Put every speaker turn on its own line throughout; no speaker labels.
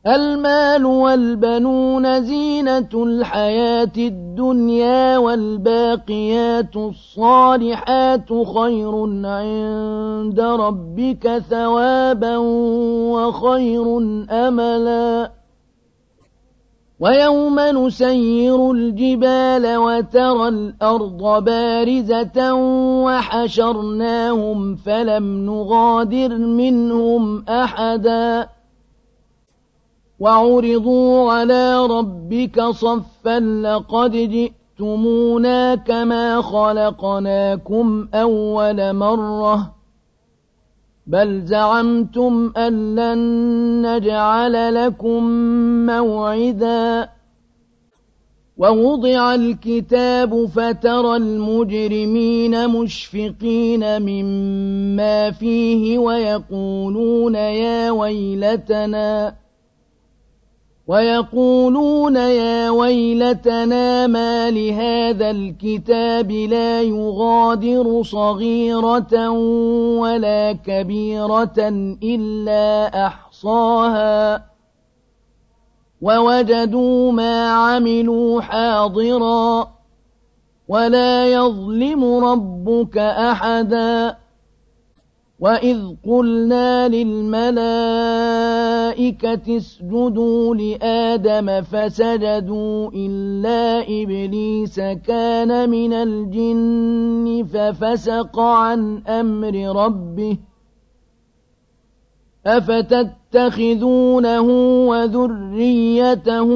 المال والبنون زينة الحياة الدنيا والباقيات الصالحات خير عند ربك ثوابا وخير أملا ويوم نسير الجبال وترى الأرض بارزة وحشرناهم فلم نغادر منهم أحدا وعرضوا على ربك صفا لقد جئتمونا كما خلقناكم أول مرة بل زعمتم أن لن نجعل لكم موعدا ووضع الكتاب فترى المجرمين مشفقين مما فيه ويقولون يا ويلتنا ما لهذا الكتاب لا يغادر صغيرة ولا كبيرة إلا أحصاها ووجدوا ما عملوا حاضرا ولا يظلم ربك أحدا وإذ قلنا للملائكة اسجدوا لآدم فسجدوا إلا إبليس كان من الجن ففسق عن أمر ربه أفتتخذونه وذريته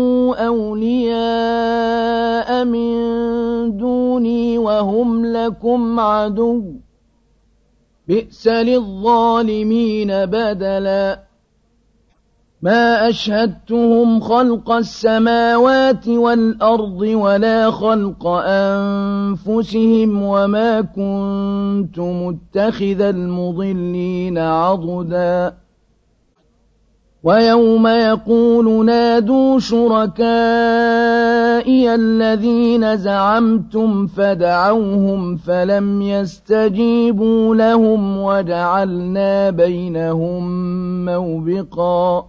أولياء من دوني وهم لكم عدو بئس للظالمين بدلا ما أشهدتهم خلق السماوات والأرض ولا خلق أنفسهم وما كنت متخذ المضلين عضدا ويوم يقول نادوا شركائي الذين زعمتم فدعوهم فلم يستجيبوا لهم وجعلنا بينهم موبقا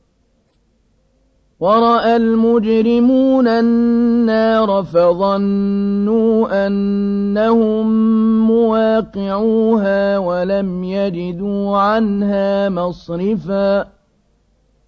ورأى المجرمون النار فظنوا أنهم مواقعوها ولم يجدوا عنها مصرفا